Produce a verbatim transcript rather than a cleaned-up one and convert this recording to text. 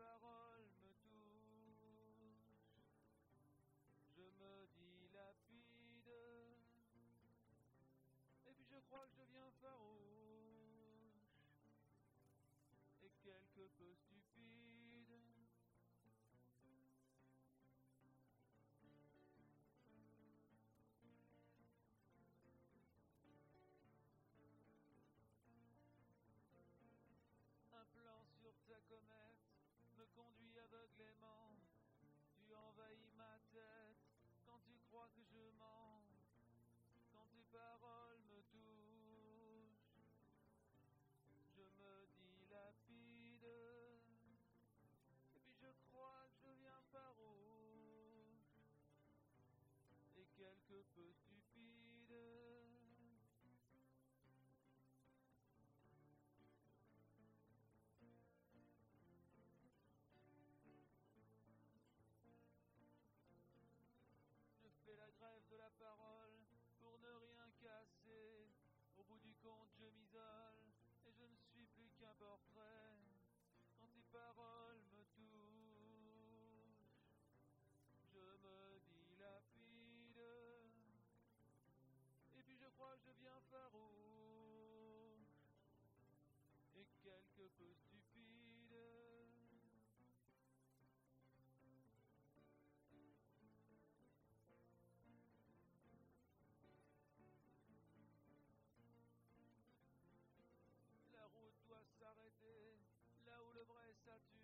paroles me touchent. Je me dis lapide, et puis je crois que je deviens farouche, et quelque peu stupide. Un plan sur ta comète me conduit aveuglément. Tu envahis ma tête quand tu crois que je mens. Quand tes paroles me touchent, je me dis lapide, et puis je crois que je deviens farouche, et quelque peu stupide. Je fais la grève de la parole pour ne rien casser. Au bout du compte je m'isole et je ne suis plus qu'un portrait. Quand tes paroles me touchent, je me dis lapide, et puis je crois que je deviens farouche, et quelque peu stupide. La route doit s'arrêter, là où le vrai sature.